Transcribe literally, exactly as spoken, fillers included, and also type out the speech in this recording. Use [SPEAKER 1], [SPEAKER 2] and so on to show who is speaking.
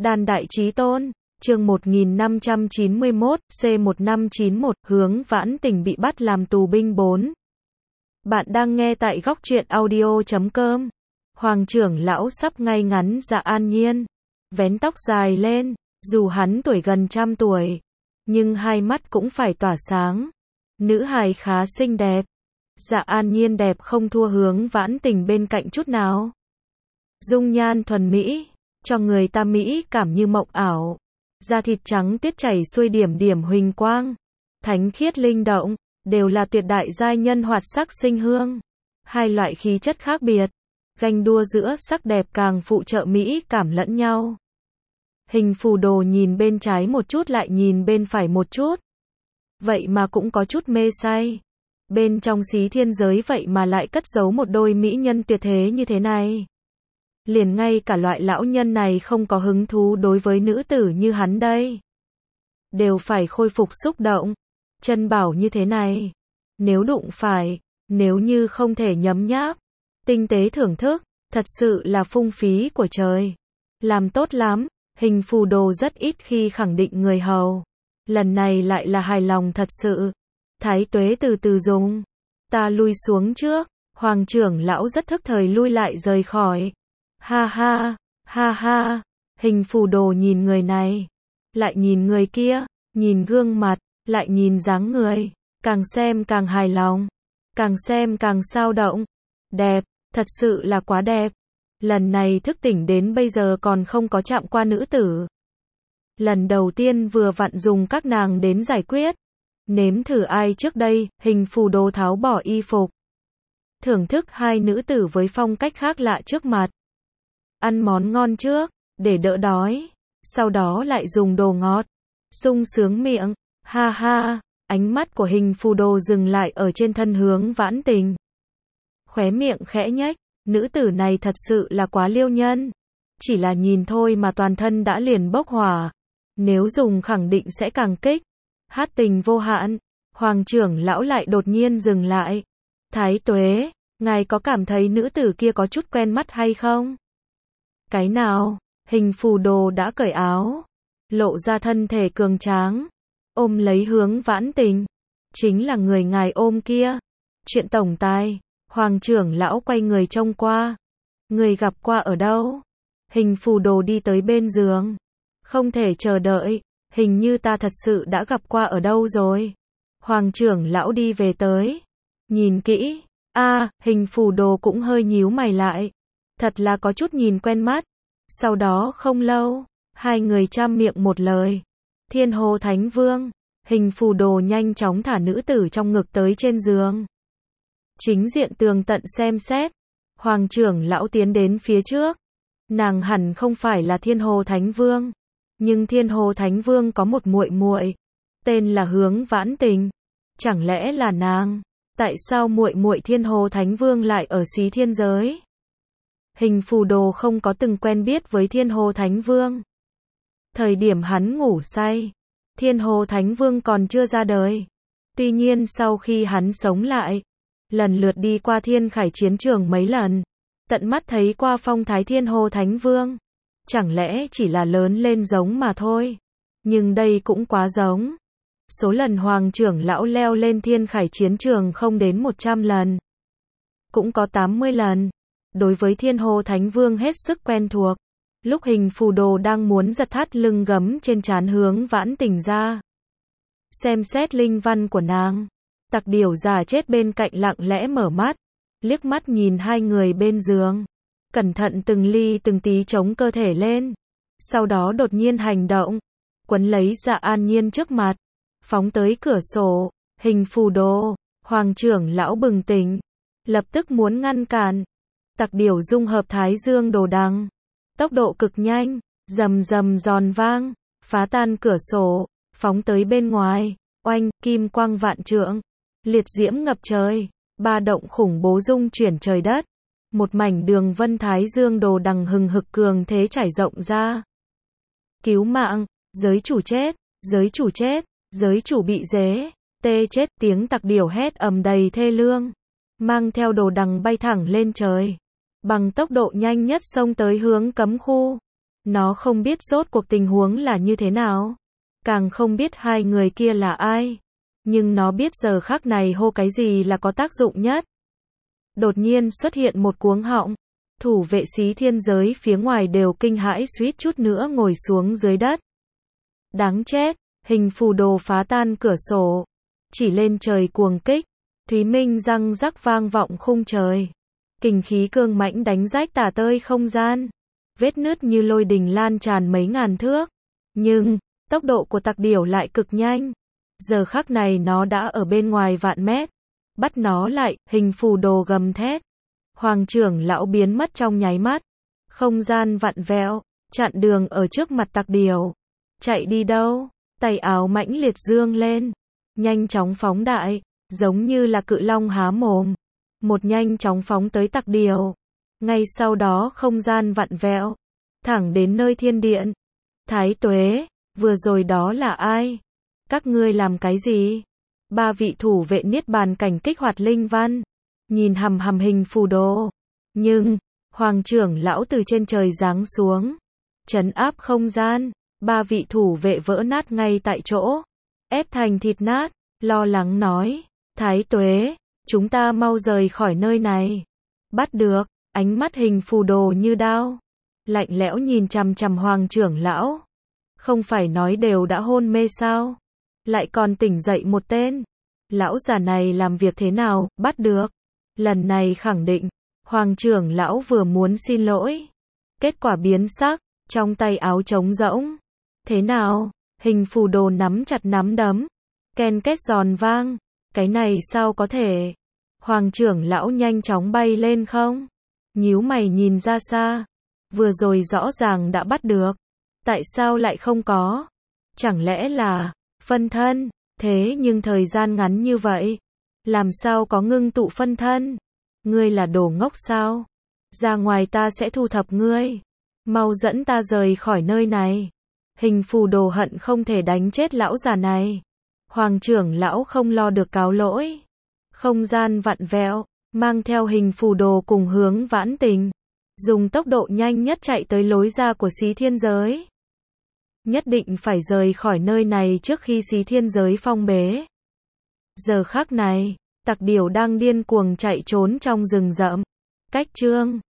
[SPEAKER 1] Đan Đại Chí Tôn, chương một nghìn năm trăm chín mươi mốt, C một năm chín mốt, Hướng Vãn Tình bị bắt làm tù binh bốn. Bạn đang nghe tại góc truyện audio chấm com. Hoàng trưởng lão sắp ngay ngắn Dạ An Nhiên, vén tóc dài lên, dù hắn tuổi gần trăm tuổi, nhưng hai mắt cũng phải tỏa sáng. Nữ hài khá xinh đẹp. Dạ An Nhiên đẹp không thua Hướng Vãn Tình bên cạnh chút nào. Dung nhan thuần mỹ, cho người ta mỹ cảm như mộng ảo. Da thịt trắng tuyết chảy xuôi điểm điểm huỳnh quang, thánh khiết linh động, đều là tuyệt đại giai nhân hoạt sắc sinh hương. Hai loại khí chất khác biệt, ganh đua giữa sắc đẹp càng phụ trợ mỹ cảm lẫn nhau. Hình phù đồ nhìn bên trái một chút lại nhìn bên phải một chút. Vậy mà cũng có chút mê say. Bên trong xí thiên giới vậy mà lại cất giấu một đôi mỹ nhân tuyệt thế như thế này. Liền ngay cả loại lão nhân này không có hứng thú đối với nữ tử như hắn đây. Đều phải khôi phục xúc động. Chân bảo như thế này, nếu đụng phải, nếu như không thể nhấm nháp, tinh tế thưởng thức, thật sự là phung phí của trời. Làm tốt lắm, hình phù đồ rất ít khi khẳng định người hầu. Lần này lại là hài lòng thật sự. Thái Tuế từ từ dùng. Ta lui xuống trước. Hoàng trưởng lão rất thức thời lui lại rời khỏi. Ha ha, ha ha. Hình phù đồ nhìn người này, lại nhìn người kia, nhìn gương mặt, lại nhìn dáng người, càng xem càng hài lòng, càng xem càng sao động. Đẹp, thật sự là quá đẹp. Lần này thức tỉnh đến bây giờ còn không có chạm qua nữ tử. Lần đầu tiên vừa vặn dùng các nàng đến giải quyết. Nếm thử ai trước đây, hình phù đồ tháo bỏ y phục. Thưởng thức hai nữ tử với phong cách khác lạ trước mặt. Ăn món ngon trước, để đỡ đói. Sau đó lại dùng đồ ngọt. Sung sướng miệng. Ha ha, ánh mắt của hình phù đồ dừng lại ở trên thân Hướng Vãn Tình. Khóe miệng khẽ nhếch, nữ tử này thật sự là quá liêu nhân. Chỉ là nhìn thôi mà toàn thân đã liền bốc hỏa. Nếu dùng khẳng định sẽ càng kích. Hát tình vô hạn. Hoàng trưởng lão lại đột nhiên dừng lại. Thái Tuế, ngài có cảm thấy nữ tử kia có chút quen mắt hay không? Cái nào? Hình phù đồ đã cởi áo, lộ ra thân thể cường tráng, ôm lấy Hướng Vãn Tình. Chính là người ngài ôm kia. Chuyện tổng tài. Hoàng trưởng lão quay người trông qua. Người gặp qua ở đâu? Hình phù đồ đi tới bên giường. Không thể chờ đợi, hình như ta thật sự đã gặp qua ở đâu rồi. Hoàng trưởng lão đi về tới. Nhìn kỹ. A, à, hình phù đồ cũng hơi nhíu mày lại. Thật là có chút nhìn quen mắt. Sau đó không lâu, hai người trăm miệng một lời. Thiên Hồ Thánh Vương. Hình phù đồ nhanh chóng thả nữ tử trong ngực tới trên giường. Chính diện tường tận xem xét. Hoàng trưởng lão tiến đến phía trước. Nàng hẳn không phải là Thiên Hồ Thánh Vương. Nhưng Thiên Hồ Thánh Vương có một muội muội, tên là Hướng Vãn Tình. Chẳng lẽ là nàng? Tại sao muội muội Thiên Hồ Thánh Vương lại ở xí thiên giới? Hình phù đồ không có từng quen biết với Thiên Hồ Thánh Vương. Thời điểm hắn ngủ say, Thiên Hồ Thánh Vương còn chưa ra đời. Tuy nhiên sau khi hắn sống lại, lần lượt đi qua Thiên Khải chiến trường mấy lần, tận mắt thấy qua phong thái Thiên Hồ Thánh Vương. Chẳng lẽ chỉ là lớn lên giống mà thôi? Nhưng đây cũng quá giống. Số lần Hoàng trưởng lão leo lên Thiên Khải chiến trường không đến một trăm lần. Cũng có tám mươi lần. Đối với Thiên Hồ Thánh Vương hết sức quen thuộc. Lúc hình phù đồ đang muốn giật thắt lưng gấm trên trán Hướng Vãn Tình ra. Xem xét linh văn của nàng. Tặc điểu già chết bên cạnh lặng lẽ mở mắt. Liếc mắt nhìn hai người bên giường. Cẩn thận từng ly từng tí chống cơ thể lên. Sau đó đột nhiên hành động. Quấn lấy Dạ An Nhiên trước mặt. Phóng tới cửa sổ. Hình phù đồ. Hoàng trưởng lão bừng tỉnh. Lập tức muốn ngăn cản. Tặc điểu dung hợp Thái Dương đồ đằng. Tốc độ cực nhanh. Rầm rầm giòn vang. Phá tan cửa sổ. Phóng tới bên ngoài. Oanh, kim quang vạn trượng. Liệt diễm ngập trời. Ba động khủng bố rung chuyển trời đất. Một mảnh đường vân Thái Dương đồ đằng hừng hực cường thế trải rộng ra. Cứu mạng, giới chủ chết, giới chủ chết, giới chủ bị dế, tê chết, tiếng tặc điểu hét ầm đầy thê lương. Mang theo đồ đằng bay thẳng lên trời. Bằng tốc độ nhanh nhất xông tới hướng cấm khu. Nó không biết rốt cuộc tình huống là như thế nào. Càng không biết hai người kia là ai. Nhưng nó biết giờ khắc này hô cái gì là có tác dụng nhất. Đột nhiên xuất hiện một cuống họng. Thủ vệ xí thiên giới phía ngoài đều kinh hãi suýt chút nữa ngồi xuống dưới đất. Đáng chết, hình phù đồ phá tan cửa sổ. Chỉ lên trời cuồng kích. Thúy Minh răng rắc vang vọng khung trời. Kình khí cương mãnh đánh rách tả tơi không gian. Vết nứt như lôi đình lan tràn mấy ngàn thước. Nhưng, tốc độ của tặc điểu lại cực nhanh. Giờ khắc này nó đã ở bên ngoài vạn mét. Bắt nó lại, hình phù đồ gầm thét. Hoàng trưởng lão biến mất trong nháy mắt. Không gian vặn vẹo, chặn đường ở trước mặt tặc điểu. Chạy đi đâu? Tay áo mãnh liệt dương lên. Nhanh chóng phóng đại, giống như là cự long há mồm. Một nhanh chóng phóng tới tặc điểu. Ngay sau đó không gian vặn vẹo. Thẳng đến nơi thiên điện. Thái Tuế, vừa rồi đó là ai? Các ngươi làm cái gì? Ba vị thủ vệ niết bàn cảnh kích hoạt linh văn. Nhìn hằm hằm hình phù đồ. Nhưng, hoàng trưởng lão từ trên trời giáng xuống. Trấn áp không gian. Ba vị thủ vệ vỡ nát ngay tại chỗ. Ép thành thịt nát. Lo lắng nói. Thái Tuế, chúng ta mau rời khỏi nơi này. Bắt được. Ánh mắt hình phù đồ như đao. Lạnh lẽo nhìn chằm chằm hoàng trưởng lão. Không phải nói đều đã hôn mê sao? Lại còn tỉnh dậy một tên. Lão già này làm việc thế nào, bắt được. Lần này khẳng định, hoàng trưởng lão vừa muốn xin lỗi. Kết quả biến sắc, trong tay áo trống rỗng. Thế nào? Hình phù đồ nắm chặt nắm đấm. Ken két giòn vang. Cái này sao có thể? Hoàng trưởng lão nhanh chóng bay lên không? Nhíu mày nhìn ra xa. Vừa rồi rõ ràng đã bắt được. Tại sao lại không có? Chẳng lẽ là phân thân? Thế nhưng thời gian ngắn như vậy. Làm sao có ngưng tụ phân thân? Ngươi là đồ ngốc sao? Ra ngoài ta sẽ thu thập ngươi. Mau dẫn ta rời khỏi nơi này. Hình phù đồ hận không thể đánh chết lão già này. Hoàng trưởng lão không lo được cáo lỗi. Không gian vặn vẹo, mang theo hình phù đồ cùng hướng vãn tình. Dùng tốc độ nhanh nhất chạy tới lối ra của xí thiên giới. Nhất định phải rời khỏi nơi này trước khi xí thiên giới phong bế. Giờ khắc này, tặc điểu đang điên cuồng chạy trốn trong rừng rậm. Cách chương